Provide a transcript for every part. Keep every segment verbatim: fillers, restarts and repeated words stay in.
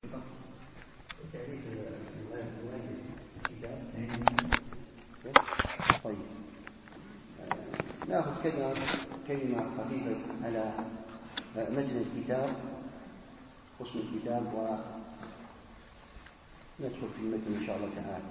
طيب نأخذ كلمة كلمة خفيفة على متن الكتاب، اسم الكتاب، وندخل في المتن إن شاء الله تعالى.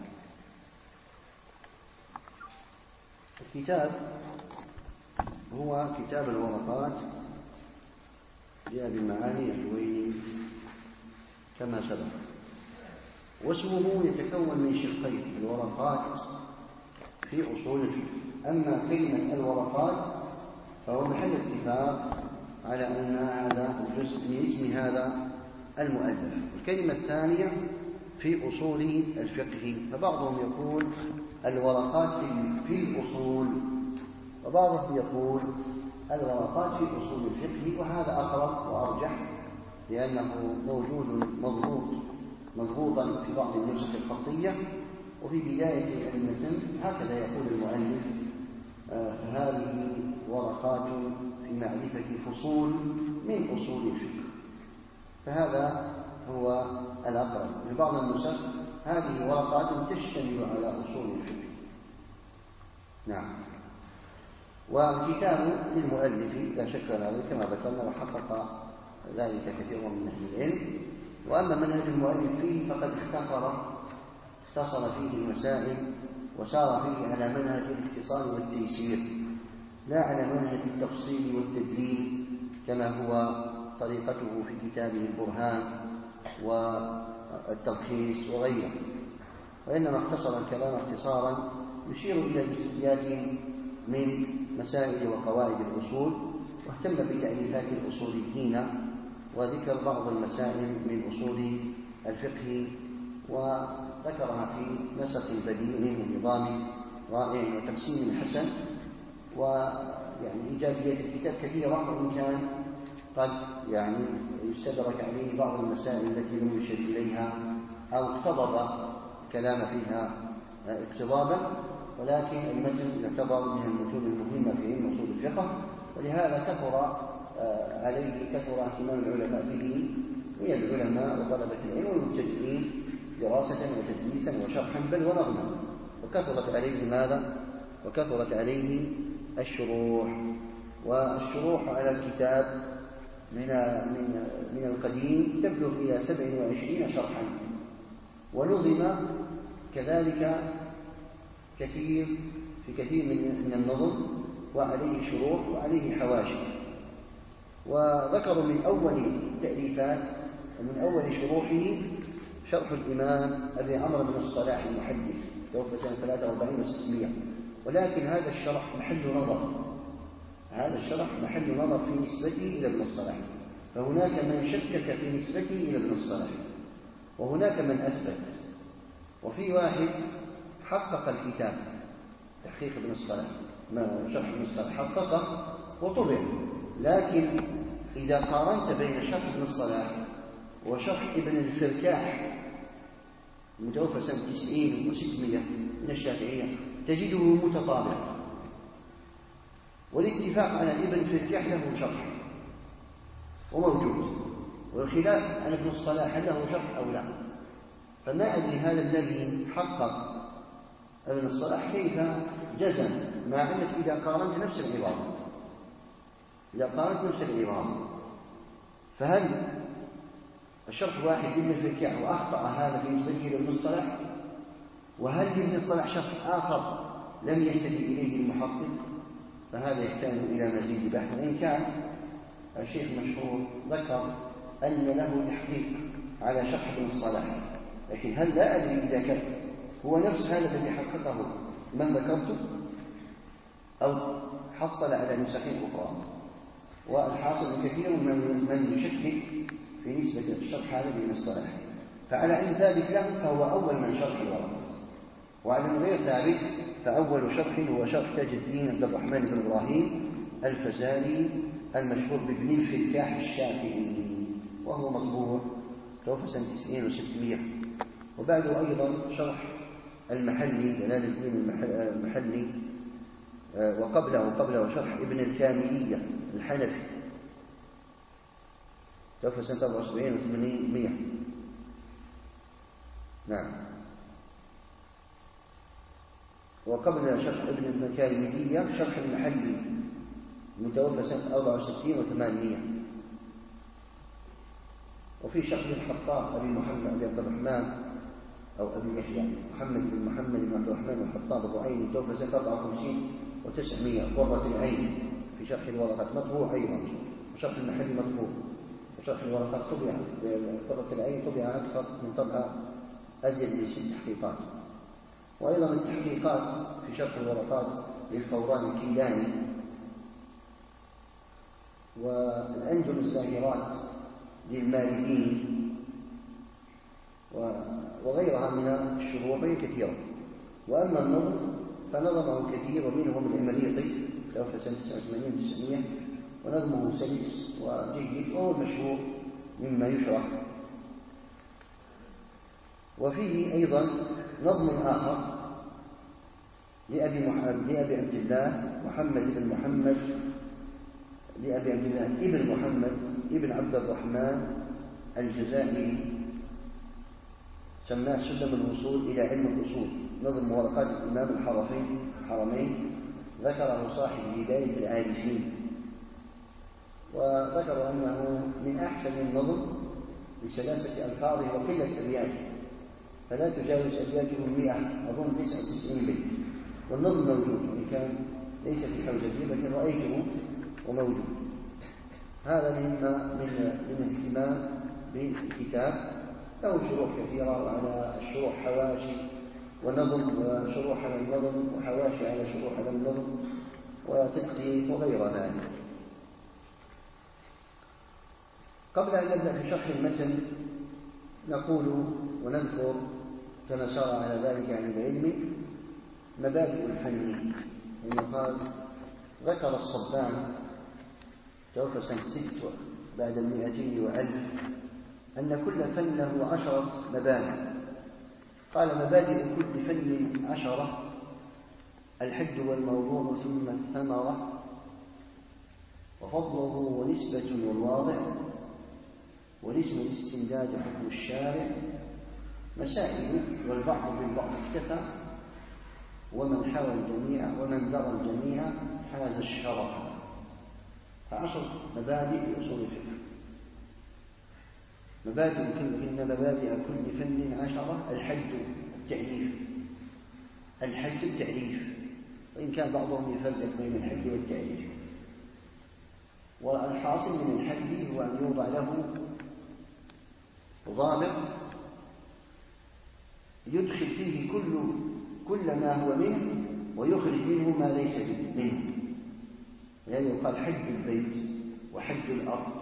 الكتاب هو كتاب الورقات جاء بالمعاني الجويني كما سبق، واسمه يتكون من شقين: الورقات في أصول الفقه. أما كلمة الورقات فهو محل اتفاق على أن هذا الجزء من اسم هذا المؤلف. الكلمة الثانية في أصول الفقه، فبعضهم يقول الورقات في الأصول، وبعضهم يقول الورقات في أصول الفقه، وهذا أقرب وأرجح لأنه موجود مضبوط مضبوطا في بعض النسخ الخطية. وفي بداية المتن هكذا يقول المؤلف: هذه ورقات في معرفة فصول من أصول الفقه. فهذا هو الأقرب. في بعض النسخ هذه ورقات تشتمل على أصول الفقه. نعم. والكتاب للمؤلف لا شك ذلك كما ذكرنا، وحقق ذلك كثير من أهل العلم. وأما منهج المؤلف فيه فقد اختصر اختصر فيه المسائل وسار فيه على منهج الاختصار والتيسير، لا على منهج التفصيل والتدليل كما هو طريقته في كتابه البرهان والتلخيص وغيره، وإنما اختصر الكلام اختصارا يشير إلى جزئيات من مسائل وقواعد الأصول، واهتم بتأليفات الأصوليين وذكر بعض المسائل من أصول الفقه، وذكرها في نسق بديع ونظام رائع وتقسيم حسن. ويعني إيجابيات الكتاب كثيرة، وإن كان قد يعني يستدرك عليه بعض المسائل التي لم يشر إليها أو اقتضب كلام فيها اقتضابا، ولكن المتن يعتبر من المتون المهمة في علم أصول الفقه، ولهذا كثر عليه كثر اهتمام العلماء به من العلماء وطلبة العلم والمبتدئين دراسة وتدريسا وشرحا بل ونظما. وكثرت عليه ماذا؟ وكثرت عليه الشروح. والشروح على الكتاب من من من القديم تبلغ إلى سبع وعشرين شرحا، ونظم كذلك كثير في كثير من من النظم، وعليه شروح وعليه حواشي. وذكروا من أول تأليفات ومن أول شروحه شرح الإمام أبي عمرو بن الصلاح المحدث، توفى سنة ثلاثة وأربعين وستمائة، ولكن هذا الشرح محل نظر هذا الشرح محل نظر في نسبته إلى ابن الصلاح، فهناك من شكك في نسبته إلى ابن الصلاح وهناك من أثبت. وفي واحد حقق الكتاب تحقيق ابن الصلاح، ما شرح ابن الصلاح حققه وطبع، لكن إذا قارنت بين شرح ابن الصلاح وشرح ابن الفركاح المتوفى سنة تسعين وستمائة من الشافعية تجده متطابق، والاتفاق على ابن الفركاح له شرح وموجود، والخلاف عن ابن الصلاح هل له شرح أو لا. فما أدري هذا الذي حقق ابن الصلاح كيف جزم، مع أنك إذا قارنت نفس العبارة إذا قارنت نفس العبارة فهل الشرح واحد ابن الفركاح وأخطأ هذا في نسبته إلى ابن الصلاح؟ وهل لابن الصلاح شرح آخر لم يهتدي إليه المحقق؟ فهذا يحتاج إلى مزيد بحث. وإن كان الشيخ مشهور ذكر أن له تحقيق على شرح ابن الصلاح، لكن هل لا أدري إذا كان هو نفس هذا الذي حققه من ذكرته أو حصل على نسخين أخرى. والحاصل كثير من من يشكك في نسبة الشرح هذا بن الصلاح، فعلى أن ثابت له فهو أول من شرح الورق، وعلى أن غير ثابت فأول شرح هو شرح تاج الدين عبد الرحمن بن إبراهيم الفزاري المشهور بابن الفركاح الشافعي، وهو مطبوع توفى سنة تسعين وستمائة. وبعده أيضا شرح المحلي جلال الدين المحلي، وقبله وقبله شرح ابن الكاملية الحنفي توفى سنة أربعة وسبعين وثمانمائة. نعم. وقبل شرح ابن المكارمية شرح المحلي المتوفى سنة أربعة وستين وثمانمائة. وفي شرح الخطاب أبي محمد أبي عبد الرحمن أو أبي يحيى محمد بن محمد بن عبد الرحمن الخطاب الرعيني متوفى سنة أربعة وخمسين وتسعمائة. قرة العين في شرح الورقات مطبوع أيضا، وشرح المحلي مطبوع، وشرح الورقات طبع قرة العين طبع أكثر من طبعة أزيد من ست تحقيقات. وأيضا التحقيقات في شرح الورقات للفوران الكيلاني، والأنجم الزاهرات للمالكين، وغيرها من الشروح كثيرة. وأما النظم فنظمه كثير ومنهم العمريطي توفى سنة تسعة وثمانين وتسعمائة، ونظمه سلس وجيد وهو المشهور مما يشرح. وفيه أيضا نظم آخر لأبي, محمد لأبي عبد الله محمد بن محمد لأبي عبد الله ابن محمد ابن عبد الرحمن الجزائري، سماه سلم الوصول إلى علم الأصول، نظم ورقات الإمام الحرمين الحرمين، ذكره صاحب هداية العارفين، وذكر أنه من أحسن النظم لسلاسة ألفاظه وقلة أبياته، فلا تجاوز أبياته المئة، أظن تسعة وتسعين بيت. والنظم موجود وإن كان ليس في حوزتي لكن رأيته وموجود. هذا مما من من اهتمام بالكتاب. له شروح كثيرة، وعلى الشروح حواشي ونظم، وشروح على النظم وحواشي على شروح على النظم وتدقيق وغير ذلك. قبل أن نبدأ في شرح المتن نقول ونذكر كما سار على ذلك عن العلم مبادئ الفن. يعني قال ذكر الصبان توفى سنة ست بعد المئتين وألف أن كل فن له عشرة مبادئ. قال مبادئ كل فن عشرة: الحد والموضوع ثم الثمرة، وفضله ونسبة والواضع، والاسم الاستمداد حكم الشارع، مسائل والبعض بالبعض اكتفى، ومن حوى الجميع ومن درى الجميع حاز الشرف. فعشر مبادئ لأصول الفقه. مبادئ كل إن مبادئ كل فن عشرة: الحد التأليف، الحد التأليف، وإن كان بعضهم يفرق بين الحد والتأليف. والحاصل من الحد هو أن يوضع له ضابط يدخل فيه كل كل ما هو منه ويخرج منه ما ليس منه. يعني يقال حد البيت وحد الأرض.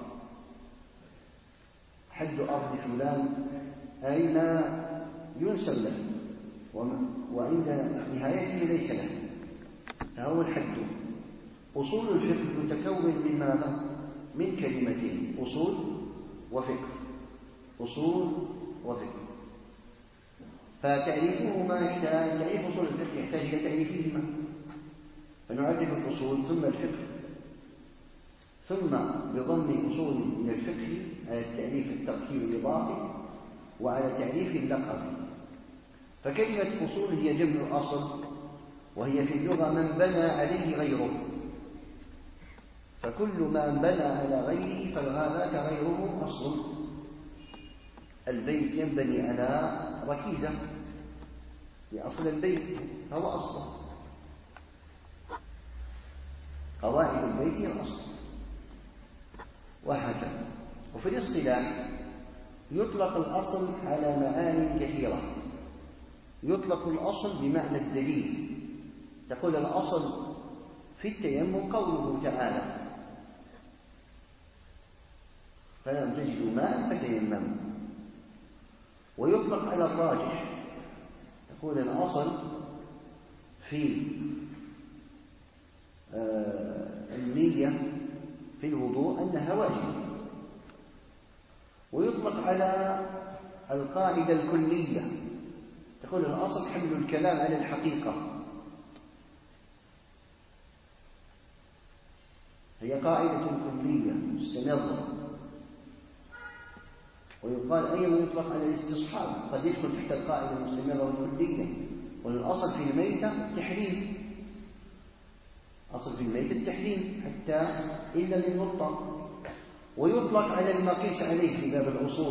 حد أرض فلان أي ما ينسب له وعند نهايته ليس له، فهو الحد. أصول الفقه متكون من ماذا؟ من كلمتين: أصول وفقه. أصول وفقه. فتعريفهما يحتاج، تعريف أصول الفقه يحتاج إلى تعريفهما، فنعرف الأصول ثم الفقه، ثم بضم أصول إلى الفقه على التعريف التركيب الإضافي وعلى تعريف اللقب. فكلمة أصول هي جمع أصل، وهي في اللغة من بنى عليه غيره، فكل ما بنى على غيره فهذاك غيره أصل. البيت ينبني على ركيزة لأصل البيت هو أصل، قواعد البيت هي الأصل، وهكذا. وفي الاصطلاح يطلق الأصل على معاني كثيرة. يطلق الأصل بمعنى الدليل. تقول الأصل في التيمم قوله تعالى: فلم تجدوا ماء فتيمموا. ويطلق على الراجح. تقول الأصل في النية في الوضوء أنها واجبة. ويطلق على القاعدة الكلية. تقول الأصل حمل الكلام على الحقيقة، هي قاعدة كلية مستمرة. ويقال أيضا يطلق على الاستصحاب، قد يدخل تحت القاعدة المستمرة والكلية. والأصل في الميتة التحريم، أصل في الميتة التحريم حتى إلا من مضطر. ويطلق على المقيس عليه في باب الأصول،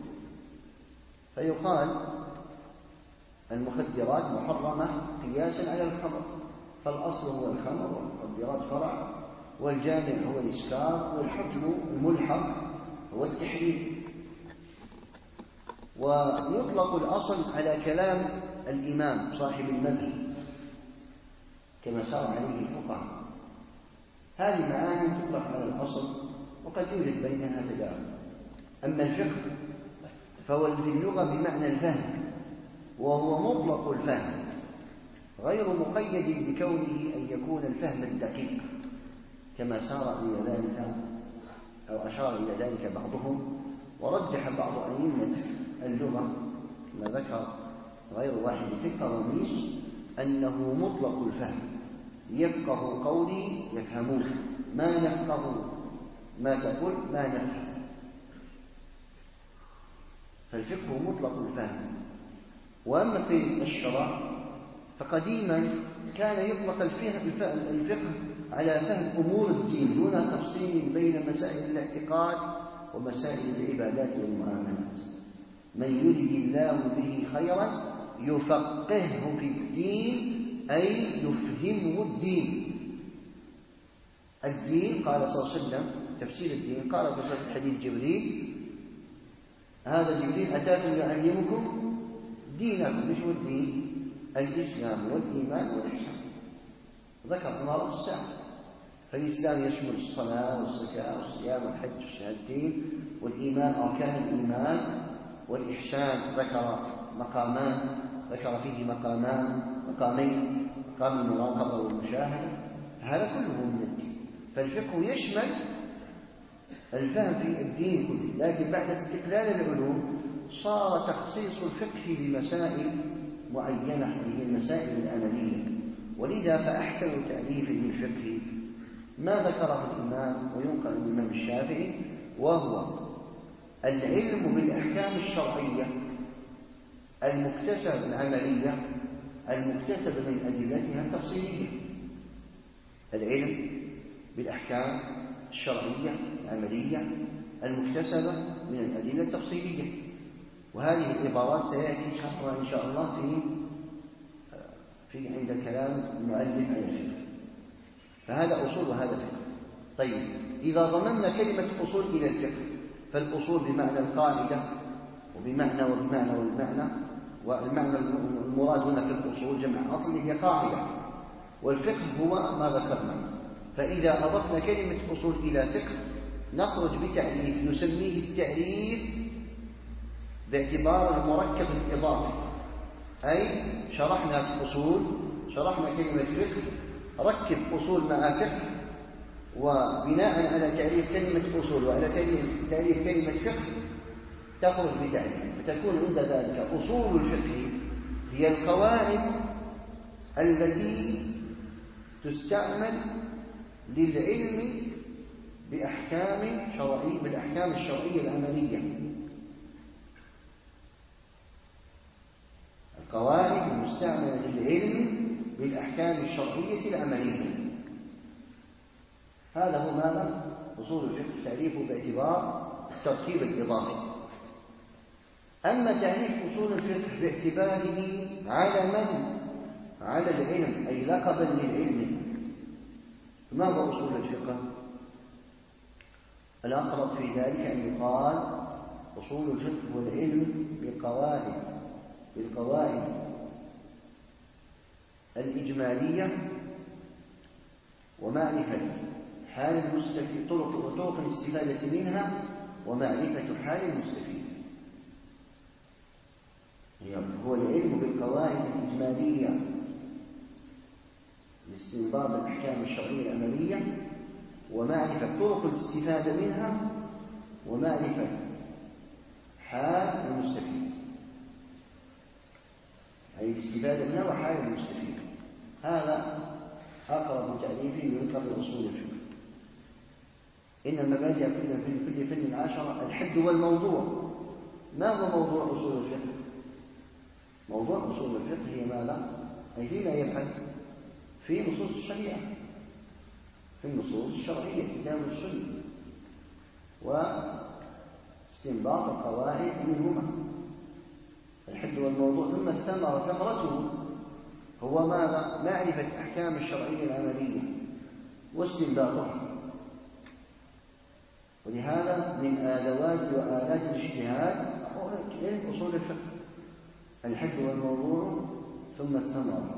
فيقال المخدرات محرمة قياسا على الخمر، فالأصل هو الخمر والمخدرات فرع، والجامع هو الإسكار، والحكم الملحق هو التحريم. ويطلق الأصل على كلام الإمام صاحب المذهب كما سار عليه الفقهاء. هذه معاني تطلق على الأصل وقد يوجد بينها تداخل. أما الفقه فهو في اللغة بمعنى الفهم، وهو مطلق الفهم غير مقيد بكونه أن يكون الفهم الدقيق كما سار إلى ذلك أو أشار إلى ذلك بعضهم. ورجح بعض أئمة اللغة ما ذكر غير واحد في القواميس أنه مطلق الفهم، يفقه قولي يفهمون، ما نفقه ما تقول ما نفهم. فالفقه مطلق الفهم. وأما في الشرع فقديما كان يطلق الفقه على فهم أمور الدين دون تفصيل بين مسائل الاعتقاد ومسائل العبادات والمعاملات. من يرد الله به خيرا يفقهه في الدين أي يفهمه الدين. الدين قال صلى الله عليه وسلم تفسير الدين، قال في حديث جبريل هذا جبريل أتاكم يعلمكم دينكم. مش هو الدين؟ الإسلام والإيمان والإحسان. ذكر أمر الساعة، فالإسلام يشمل الصلاة والزكاة والصيام والحج والشهادتين، والإيمان أركان الإيمان، والإحسان ذكر مقامان، ذكر فيه مقامان مقامين، مقام المراقبة والمشاهدة. هذا كله من الدين. فالفقه يشمل الفهم في الدين كله، لكن بعد استقلال العلوم صار تخصيص الفقه بمسائل معينة، هذه المسائل الأملية. ولذا فأحسن تعريف للفقه ما ذكره الإمام وينقل عن الإمام الشافعي، وهو العلم بالأحكام الشرعية المكتسب العملية المكتسب من أدلتها التفصيلية. العلم بالأحكام الشرعية العملية المكتسبة من الأدلة التفصيلية. وهذه العبارات سيأتي شرحها إن شاء الله في في عند كلام المؤلف عن الفقه. فهذا أصول وهذا فقه. طيب، إذا ضمننا كلمة أصول إلى الفقه فالأصول بمعنى القاعدة وبمعنى وبمعنى والمعنى، والمعنى المراد هنا في الأصول جمع أصل هي قاعدة، والفقه هو ما ذكرنا. فإذا أضفنا كلمة أصول إلى فقه نخرج بتعريف نسميه التعريف باعتبار المركب الإضافي، أي شرحنا في أصول، شرحنا كلمة فقه، ركب أصول مع فقه، وبناء على تعريف كلمة أصول وعلى تعريف كلمة فقه تخرج بتعريف. فتكون عند ذلك أصول الفقه هي القواعد التي تستعمل للعلم بأحكام شرعية بالأحكام الشرعية العملية. القواعد المستعملة للعلم بالأحكام الشرعية العملية. هذا هو ماذا؟ أصول الفقه، تعريفه باعتبار التركيب الإضافي. أما تعريف أصول الفقه باعتباره علما على العلم أي لقبا للعلم، فما هو أصول الفقه؟ الأقرب في ذلك أن يقال أصول الفقه هو العلم بالقواعد بالقواعد الإجمالية ومعرفة حال المستفيد، طرق وطرق الاستفادة منها ومعرفة حال المستفيد. هو العلم بالقواعد الإجمالية لاستنباط الأحكام الشرعية العملية ومعرفة طرق الاستفادة منها ومعرفة حال المستفيد، أي الاستفادة منها وحال المستفيد. هذا أقرب تعريف يذكر لأصول الفقه. إن المبادئ في كل فن عشرة: الحد والموضوع ما هو موضوع أصول الفقه؟ موضوع أصول الفقه هي ماذا؟ أي فيما يبحث في نصوص الشريعة، في النصوص الشرعية كتاب السنة، واستنباط القواعد منهما الحد والموضوع. ثم الثمرة ثمرته هو ماذا؟ معرفة الأحكام الشرعية العملية واستنباطها. ولهذا من آدوات وآلات الاجتهاد علم أصول الفقه، الحد والموضوع ثم الثمرة.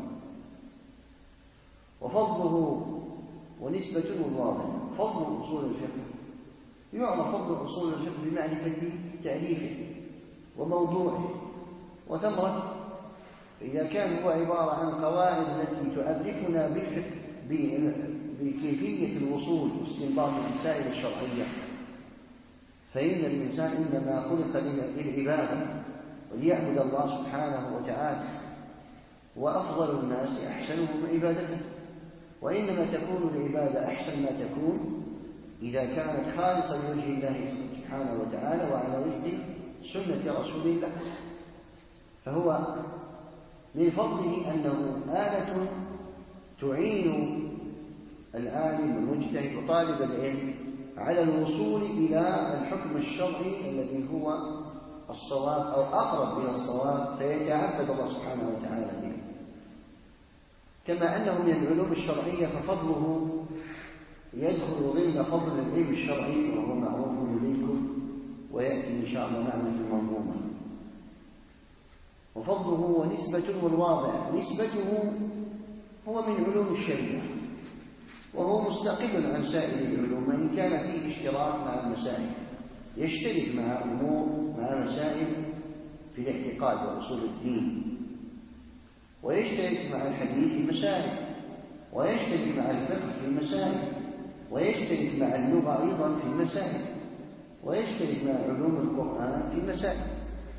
وفضله ونسبته الواضح. فضل أصول الفقه يعرف فضل أصول الفقه بمعرفة تأليفه وموضوعه وثمرته. إذا كان هو عبارة عن قواعد التي تعرفنا بالفقه بكيفية الوصول واستنباط المسائل الشرعية، فإن الإنسان إنما خلق للعبادة وليعبد الله سبحانه وتعالى، وأفضل الناس أحسنهم عبادته. وإنما تكون العبادة أحسن ما تكون إذا كانت خالصة لوجه الله سبحانه وتعالى وعلى وجه سنة رسول الله. فهو من فضله أنه آلة تعين العالم والمجتهد وطالب العلم على الوصول إلى الحكم الشرعي الذي هو الصواب أو أقرب إلى الصواب، فيتعبد الله سبحانه وتعالى به. كما أنه من العلوم الشرعية ففضله يدخل ضمن فضل العلم الشرعي وهو معروف لديكم ويأتي إن شاء الله معنا في المنظومة. وفضله ونسبته الواضح. نسبته هو من علوم الشريعة وهو مستقل عن سائر العلوم، وإن كان فيه اشتراك مع المسائل، يشترك مع أمور مع مسائل في الاعتقاد وأصول الدين، ويشترك مع الحديث في المسائل، ويشترك مع الفقه في المسائل، ويشترك مع اللغة أيضا في المسائل، ويشترك مع علوم القرآن في المسائل.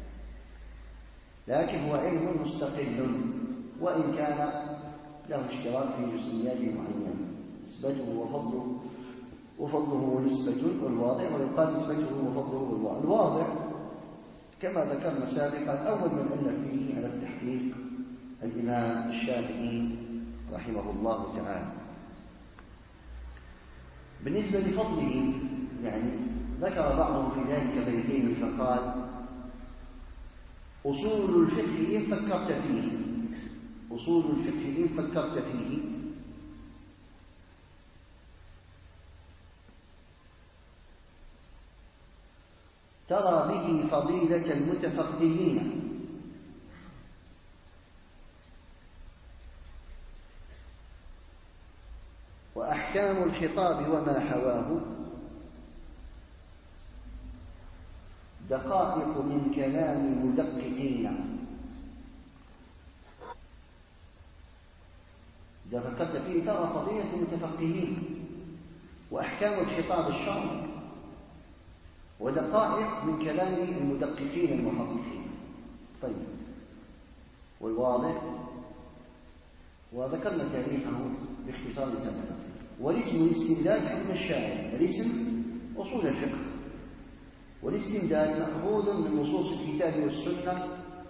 لكن هو علم مستقل وإن كان له اشتراك في جزئيات معينة. نسبته وفضله وفضله ونسبته الواضح، ويقال نسبته وفضله الواضح كما ذكرنا سابقا. أول من ألف فيه على التحقيق الإمام الشافعي رحمه الله تعالى. بالنسبة لفضله يعني ذكر بعضهم في ذلك بيتين فقال: أصول الفقه إن فكرت فيه أصول الفقه إن فكرت فيه ترى به فضيلة المتفقهين، وأحكام الخطاب وما حواه دقائق من كلام مدققين. إذا فكرت فيه ترى فضيلة المتفقهين وأحكام الخطاب الشرعي ودقائق من كلام المدققين المحققين. طيب، والواضح وذكرنا تعريفه باختصار سابقا. والاسم الاستمداد حكم الشارع. الاسم أصول الفقه، والاستمداد مأخوذ من نصوص الكتاب والسنة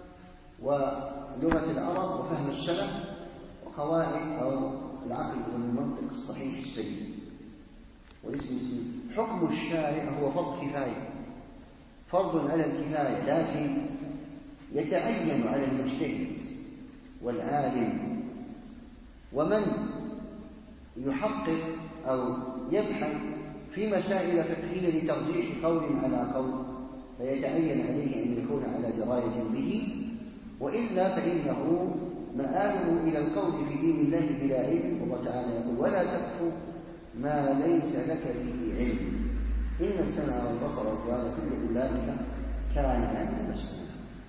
ولغة العرب وفهم السلف وقواعد أو العقل والمنطق الصحيح السليم. والاسم حكم الشارع هو فرض كفاية، فرض على الكفاية، لكن يتعين على المجتهد والعالم ومن يحقق أو يبحث في مسائل فقهية لترجيح قول على قول، فيتعين عليه أن يكون على دراية به، وإلا فإنه مآله إلى القول في دين الله بلا علم. الله تعالى يقول: ولا تقف ما ليس لك به علم إن السمع والبصر والفؤاد كل أولئك كان عنه مسؤولا.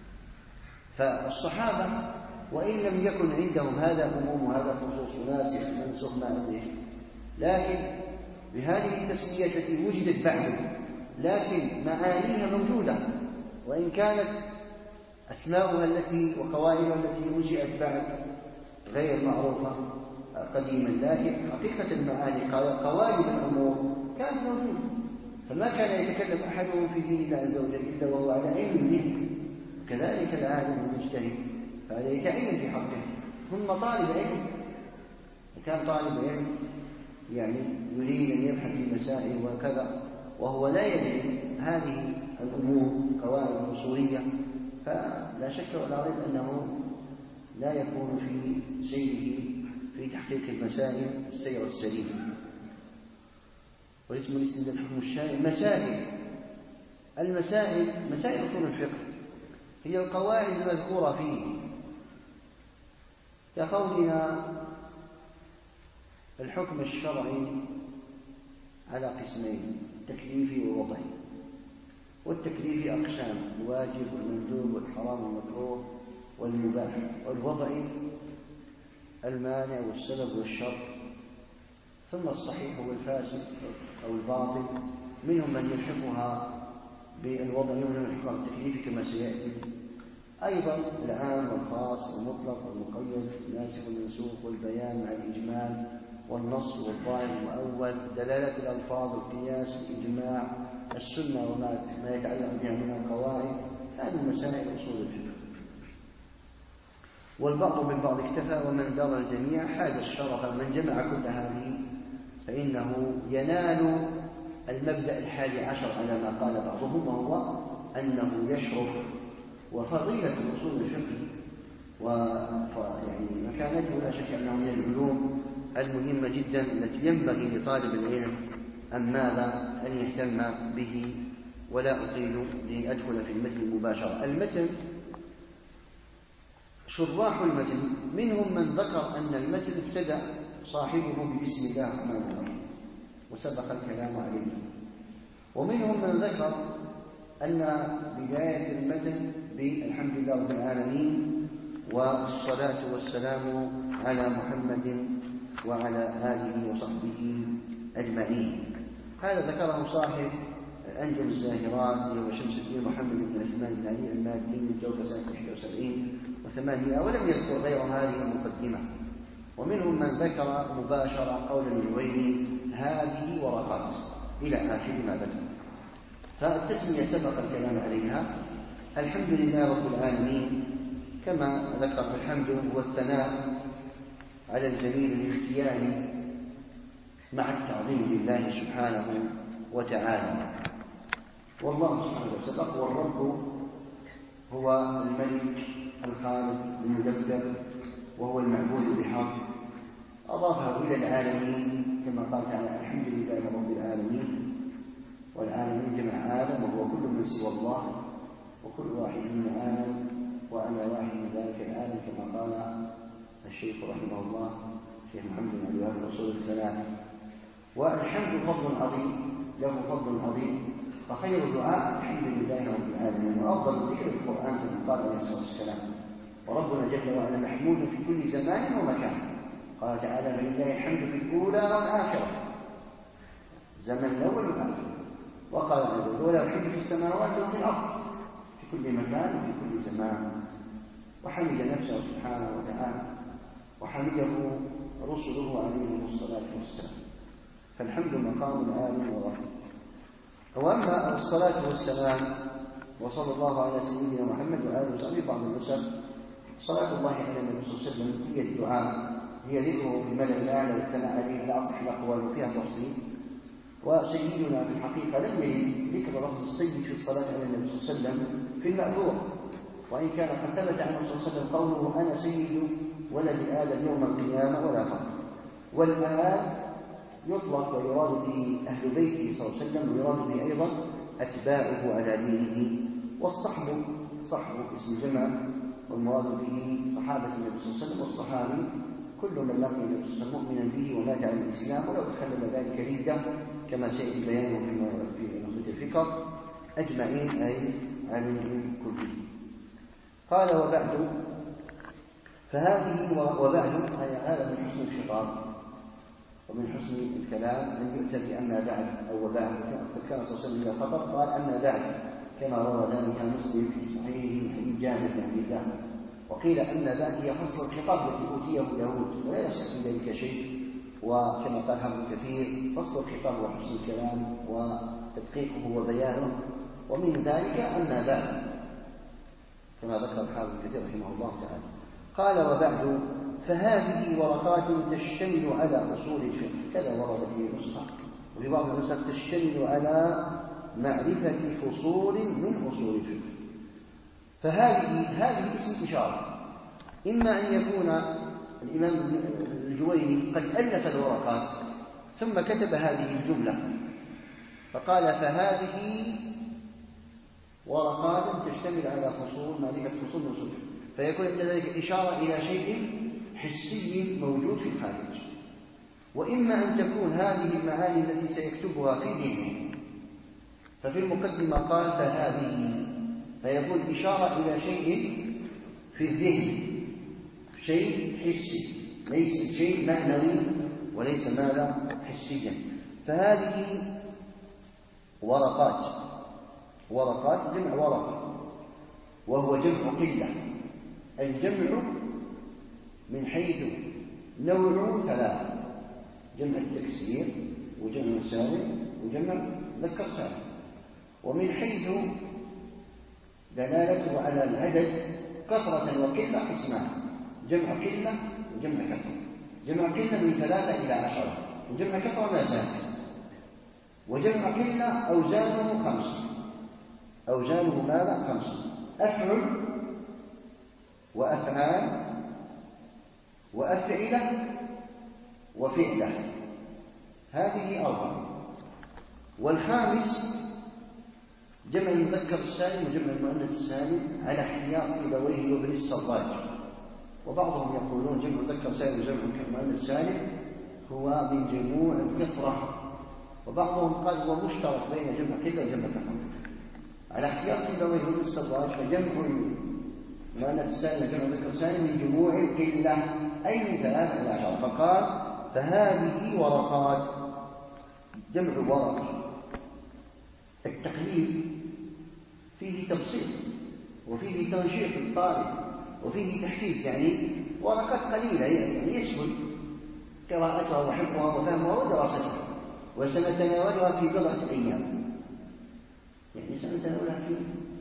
فالصحابة وإن لم يكن عندهم هذا عموم وهذا خصوص ناسخ منسوخ ما أدري، لكن بهذه التسمية التي وجدت بعده لكن معانيها موجودة، وإن كانت أسماؤها التي وقواعدها التي وجدت بعد غير معروفة قديما، لكن حقيقة المعاني قواعد الأمور كانت موجودة. فما كان يتكلم أحدهم في دين الله عز وجل إلا وهو على علم به، كذلك العالم المجتهد فهذا يتعين في حقه. ثم طالب علم، كان طالب علم يعني يريد أن يبحث في مسائل وكذا وهو لا يدري هذه الأمور قواعد أصولية، فلا شك ولا ريب أنه لا يكون في سيره في تحقيق المسائل السير السليم. واسم الاستدلال حكم الشارع. مسائل المسائل مسائل أصول الفقه هي القواعد المذكورة فيه، كقولنا الحكم الشرعي على قسمين: تكليفي ووضعي. والتكليفي أقسام: الواجب والمندوب والحرام والمكروه والمباح. والوضعي المانع والسبب والشر. ثم الصحيح والفاسد أو الباطل، منهم من يلحقها بالوضعي ومنهم من يلحقها بالتكليف كما سيأتي. أيضا العام والخاص والمطلق والمقيد، الناسخ والمنسوخ، والبيان مع الإجمال، والنص والظاهر والمؤول، دلالة الألفاظ، القياس، الإجماع، السنة وما يتعلق بها من القواعد. هذه مسائل أصول الفقه. والبعض بالبعض اكتفى، ومن دار الجميع حاز الشرف. من جمع كل هذه فإنه ينال المبدأ الحادي عشر على ما قال بعضهم، وهو أنه يشرف وفضيلة أصول الفقه ويعني مكانته لا شك أنه من العلوم المهمة جدا التي ينبغي لطالب العلم أن ماذا أن يهتم به. ولا أطيل لأدخل في المتن مباشرة. المتن شراح المتن منهم من ذكر أن المتن ابتدأ صاحبه ببسم الله الرحمن الرحيم وسبق الكلام عليه، ومنهم من ذكر أن بداية المتن بالحمد لله رب العالمين والصلاة والسلام على محمد وعلى آله وصحبه أجمعين. هذا ذكره صاحب أنجم الزاهرات هو شمس الدين محمد بن عثمان بن علي المالكي من الجوفة سنة إحدى وسبعين وثمانمائة، ولم يذكر غير هذه المقدمة. ومنهم من ذكر مباشرة قول الجويني هذه ورقات إلى آخر ما ذكر. فالتسمية سبق الكلام عليها. الحمد لله رب العالمين كما ذكر، الحمد هو الثناء على الجميل الاختياري مع التعظيم لله سبحانه وتعالى. والله سبحانه وتعالى والرب هو الملك الخالق المدبر وهو المعبود بحق، أضافه إلى العالمين كما قال تعالى الحمد لله رب العالمين. والعالمين جمع عالم وهو كل من سوى الله، وكل واحد من عالم وأنا واحد من ذلك العالم كما قال الشيخ رحمه الله الشيخ محمد بن عبد الوهاب الأصول الثلاثة. والحمد فضل عظيم، له فضل عظيم، فخير دعاء الحمد لله رب العالمين، وأفضل ذكر في القرآن كما قال عليه الصلاة والسلام. وربنا جل وعلا محمود في كل زمان ومكان. قال تعالى فلله الحمد في الأولى والآخرة، زمن الأول والآخر. وقال عز وجل وله الحمد في السماوات وفي الأرض، في كل مكان وفي كل زمان. وحمد نفسه سبحانه وتعالى، وحمده رسله عليهم الصلاة والسلام. فالحمد مقام العالم ورحمه. وأما الصلاة والسلام وصلى الله على سيدنا محمد وآله وصحبه بعض النسخ، صلاة الله على النبي صلى الله عليه وسلم هي الدعاء، هي ذكره في الملأ الأعلى والثناء عليه على أصح الأقوال وفيها تفصيل. وسيدنا في الحقيقة لم يرد ذكر لفظ السيد في الصلاة على النبي صلى الله عليه وسلم في المأثور، وإن كان قد ثبت عنه صلى الله عليه وسلم قوله أنا سيد ولد آدم يوم القيامة ولا فخر. والآن يطلق ويراد به أهل بيته صلى الله عليه وسلم، ويراد به أيضا أتباعه على دينه. والصحب صحب اسم جمع، والمراد به صحابة النبي صلى الله عليه وسلم. والصحابي كل من لقي النبي صلى الله عليه وسلم مؤمنا به ومات على الإسلام ولو تخلل ذلك ردة كما سيأتي بيانه في نخبة الفكر أجمعين أي عليهم كله. قال وبعد، فهذه وبعد هذا من حسن الخطاب ومن حسن الكلام أن يؤتى بأما بعد أو وبعد. قد كان صلى الله عليه وسلم إذا خطب قال أما بعد، كما روى ذلك مسلم في صحيحه من حديث جابر بن عبد الله. وقيل أن بعد هي حصر الخطاب التي أوتيه داود، ولا يصح في ذلك شيء، وكما قال ابن كثير فصل الخطاب وحسن الكلام وتدقيقه وبيانه. ومن ذلك أما بعد كما ذكر الحافظ ابن كثير رحمه الله تعالى قال: وبعد فهذه ورقات تشتمل على أصول الفقه، كذا ورد في نسخة، وفي بعض النسخ تشتمل على معرفة فصول من أصول الفقه. فهذه هذه اسم إشارة، إما أن يكون الإمام الجويني قد ألف الورقات ثم كتب هذه الجملة فقال: فهذه ورقات تشتمل على فصول معرفة فصول من أصول الفقه، فيكون ذلك إشارة إلى شيء حسي موجود في الخارج. وإما أن تكون هذه المعاني التي سيكتبها في ذهنه، ففي المقدمة قال: فهذه، فيكون إشارة إلى شيء في الذهن، شيء حسي، ليس شيء معنوي وليس ماذا حسيا. فهذه ورقات، ورقات جمع ورقة، وهو جمع قلة. الجمع من حيث نوع ثلاثة: جمع التكسير، وجمع سالم، وجمع مذكر سالم. ومن حيث دلالته على العدد كثرة وقلة قسمان: جمع قلة وجمع كثرة. جمع قلة من ثلاثة إلى عشرة، وجمع كثرة ما زالت. وجمع قلة أوزانه خمسة، أوزانه ماذا؟ خمسة: أفعل وأفعال وأفعلة وفعلة، هذه أربعة. والخامس جمع المذكر السالم وجمع المؤنث السالم على احتياط سيبويه وابن السراج. وبعضهم يقولون جمع المذكر السالم وجمع المؤنث السالم هو من جموع الكثرة، وبعضهم قال هو مشترك بين جمع قلة وجمع كثرة على احتياط سيبويه وابن السراج. فجمع المؤنث السالم وجمع المذكر السالم من جموع القلة، أي من ثلاثة إلى عشرة. فقال: فهذه ورقات، جمع ورق. التقليد فيه تبسيط وفيه تنشيط الطالب وفيه تحفيز، يعني ورقات قليلة يعني يسهل قراءتها وحفظها وفهمها ودراستها، وسنتناولها في بضعة أيام، يعني سنتناولها في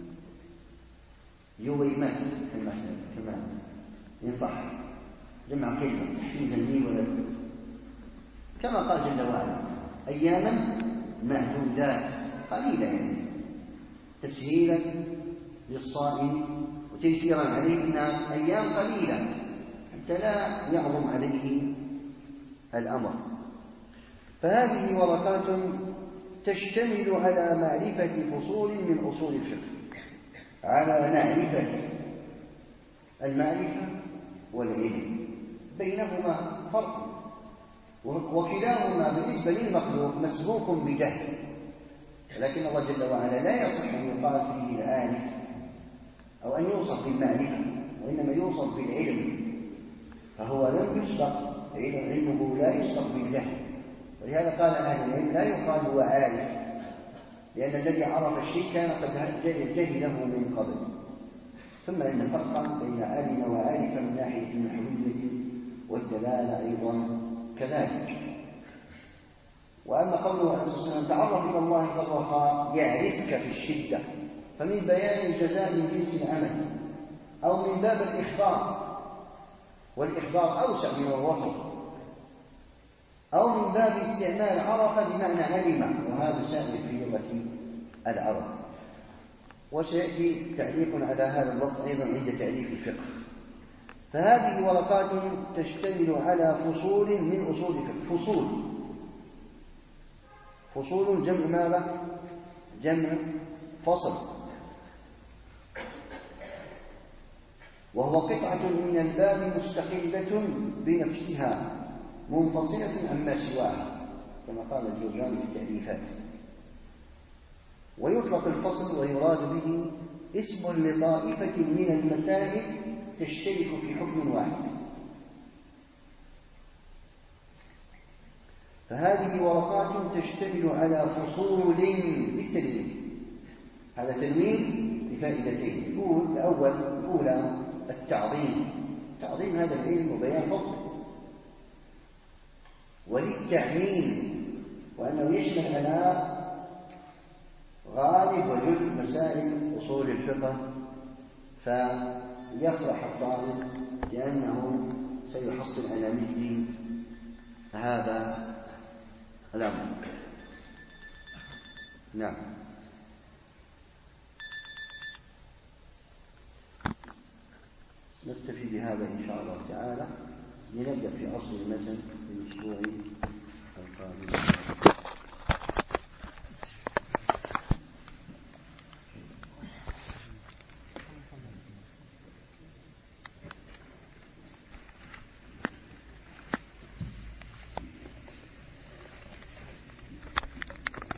يوميات كما كما يصح. جمع كلمة تحفيزا لي ولكم، كما قال جل وعلا: أياما معدودات، قليلة يعني تسهيلا للصائم وتيسيرا عليه، إنها أيام قليلة حتى لا يعظم عليه الأمر. فهذه ورقات تشتمل على معرفة فصول من أصول الفقه، على معرفة. المعرفة والعلم بينهما فرق، وكلاهما بالنسبة للمخلوق مسبوق بجهل، لكن الله جل وعلا لا يصح أن يقال فيه العالم أو أن يوصف بالمعرفة، وإنما يوصف بالعلم، فهو لم يسبق علمه، لا يسبق بالجهل. ولهذا قال أهل العلم: لا يقال هو عارف، لأن الذي عرف الشيء كان قد جهله من قبل. ثم إن فرقا بين عالم وعارف من ناحية النحوية والدلالة أيضا كذلك. وأما قوله عليه الصلاة والسلام: تعرف إلى الله في الرخاء يعرفك في الشدة، فمن بيان الجزاء من جنس العمل، أو من باب الإخبار، والإخبار أوسع من الوصف، أو من باب استعمال عرف بمعنى علم، وهذا سائر في لغة العرب. وسيأتي تعليق على هذا اللفظ أيضا عند تعريف الفقه. فهذه ورقات تشتمل على فصول من أصول الفقه. فصول فصول جمع ماذا؟ جمع فصل، وهو قطعة من الباب مستقلة بنفسها منفصلة عما سواها، كما قال الجرجاني في التأليفات. ويطلق الفصل ويراد به اسم لطائفة من المسائل تشترك في حكم واحد. فهذه ورقات تشتمل على فصول بالتنوين. هذا تنوين بفائدتين: يقول الأول الأولى التعظيم، تعظيم هذا العلم وبيان فضله. وللتعميم، وأنه يشمل على غالب وجزء مسائل أصول الفقه، فيفرح الطالب لأنه سيحصل على مثل هذا الأمر. نعم. نكتفي بهذا إن شاء الله تعالى، لنبدأ في أصل المتن في الأسبوع القادم.